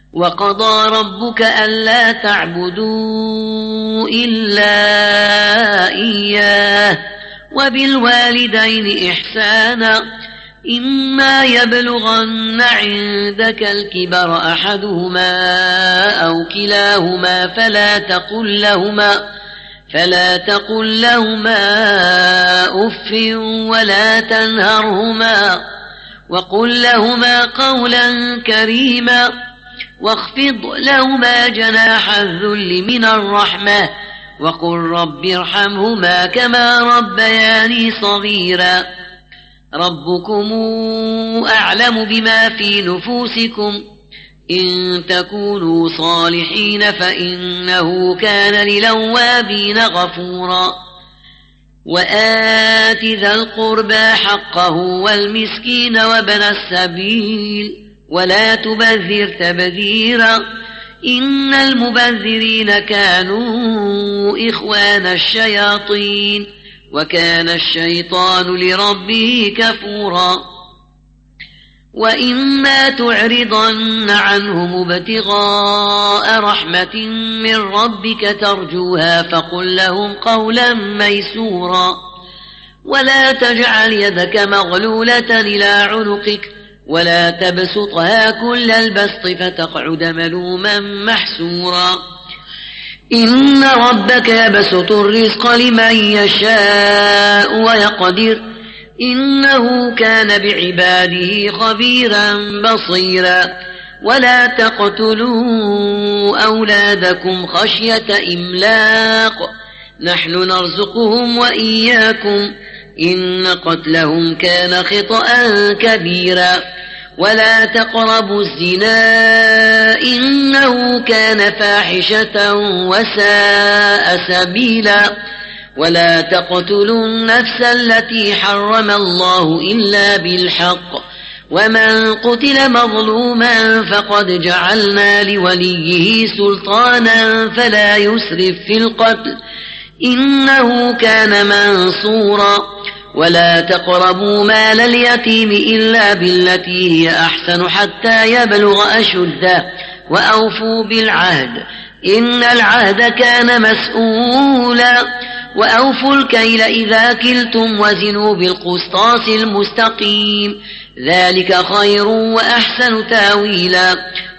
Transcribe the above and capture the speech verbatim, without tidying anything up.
وقضى ربك ألا تعبدوا إلا إياه وبالوالدين إحسانا إما يبلغن عندك الكبر أحدهما أو كلاهما فلا تقل لهما فلا تقل لهما أف ولا تنهرهما وقل لهما قولا كريما واخفض لهما جناح الذل من الرحمة وقل رب ارحمهما كما ربياني صغيرا ربكم أعلم بما في نفوسكم إن تكونوا صالحين فإنه كان للأوابين غفورا وآت ذا القربى حقه والمسكين وابن السبيل ولا تبذر تبذيرا إن المبذرين كانوا إخوان الشياطين وكان الشيطان لربه كفورا وإما تعرضن عنهم ابتغاء رحمة من ربك ترجوها فقل لهم قولا ميسورا ولا تجعل يدك مغلولة إلى عنقك ولا تبسطها كل البسط فتقعد ملوما محسورا إن ربك يبسط الرزق لمن يشاء ويقدر إنه كان بعباده خبيرا بصيرا ولا تقتلوا أولادكم خشية إملاق نحن نرزقهم وإياكم إن قتلهم كان خطأ كبيرا ولا تقربوا الزنا إنه كان فاحشة وساء سبيلا ولا تقتلوا النفس التي حرم الله إلا بالحق ومن قتل مظلوما فقد جعلنا لوليه سلطانا فلا يسرف في القتل إنه كان منصورا ولا تقربوا مال اليتيم إلا بالتي هي أحسن حتى يبلغ أشده وأوفوا بالعهد إن العهد كان مسؤولا وأوفوا الكيل إذا كلتم وزنوا بالقسطاس المستقيم ذلك خير وأحسن تاويلا